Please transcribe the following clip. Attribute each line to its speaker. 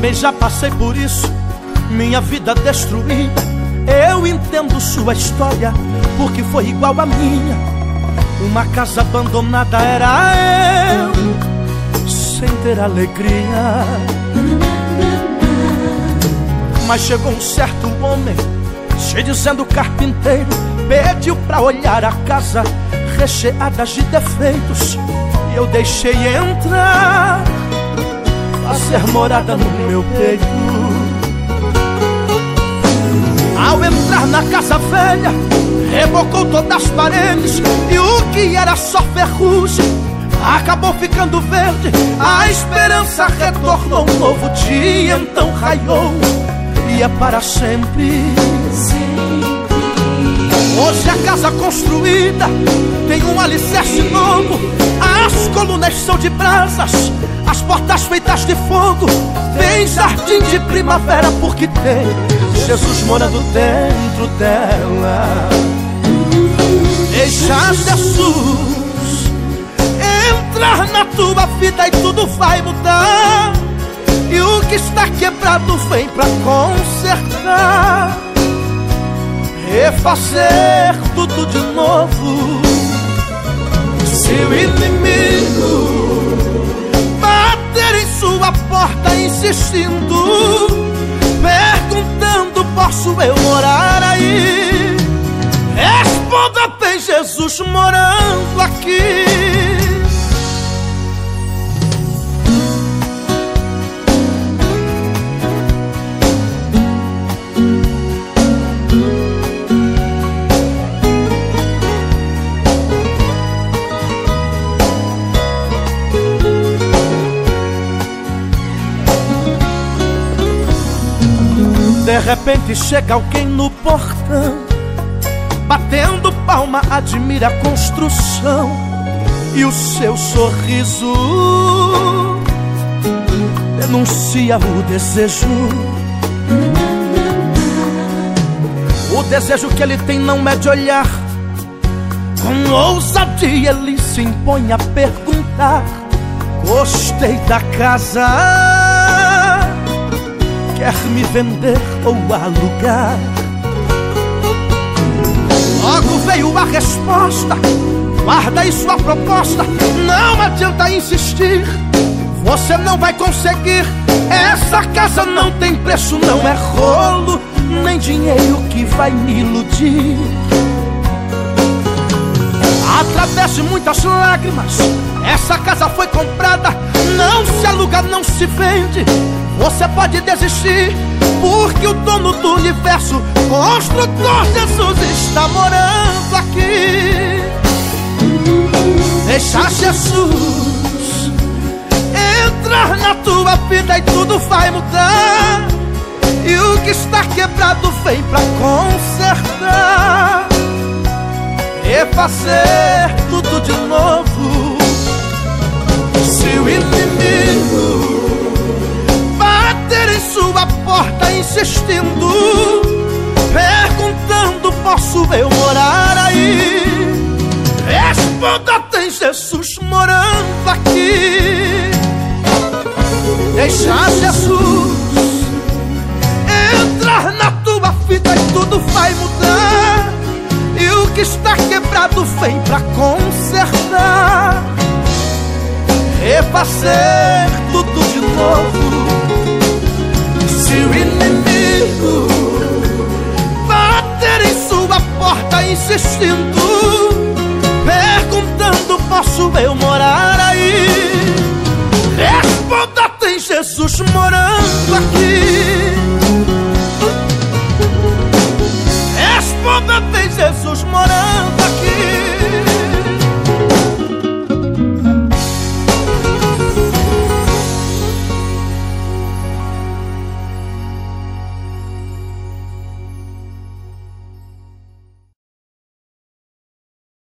Speaker 1: também já passei por isso, minha vida destruída. Eu entendo sua história, porque foi igual a minha. Uma casa abandonada era eu, sem ter alegria. Mas chegou um certo homem, se dizendo carpinteiro, pediu pra olhar a casa recheada de defeitos. E eu deixei entrar, fazer morada no meu peito. Ao entrar na casa velha, rebocou todas as paredes, e o que era só ferrugem acabou ficando verde. A esperança retornou, um novo dia então raiou, e é para sempre. Hoje a casa construída tem um alicerce novo. As colunas são de brasas, as portas feitas de fogo. Tem jardim de primavera porque tem Jesus morando dentro dela. Deixa Jesus entrar na tua vida e tudo vai mudar. E o que está quebrado vem pra consertar, refazer tudo de novo. Se o inimigo bater em sua porta insistindo, perguntando: posso eu morar aí? Responda: tem Jesus morando aqui. De repente chega alguém no portão, batendo palma, admira a construção e o seu sorriso denuncia o desejo. O desejo que ele tem não é de olhar, com ousadia ele se impõe a perguntar: gostei da casa, quer me vender ou alugar? Logo veio a resposta: guarda aí sua proposta, não adianta insistir, você não vai conseguir. Essa casa não tem preço, não é rolo, nem dinheiro que vai me iludir. Através de muitas lágrimas, essa casa foi comprada. Não se aluga, não se vende, você pode desistir, porque o dono do universo, construtor Jesus, está morando aqui. Deixa Jesus entrar na tua vida e tudo vai mudar. E o que está quebrado vem pra consertar, refazer tudo de novo. Se o inimigo bater em sua porta insistindo, perguntando: posso eu morar aí? Responda: tem Jesus morando aqui. Deixa Jesus entrar na tua vida e tudo vai mudar. E o que está quebrado vem pra consertar, refazer tudo de novo. Se o inimigo bater em sua porta insistindo, perguntando: posso eu morar aí? Responda: tem Jesus morando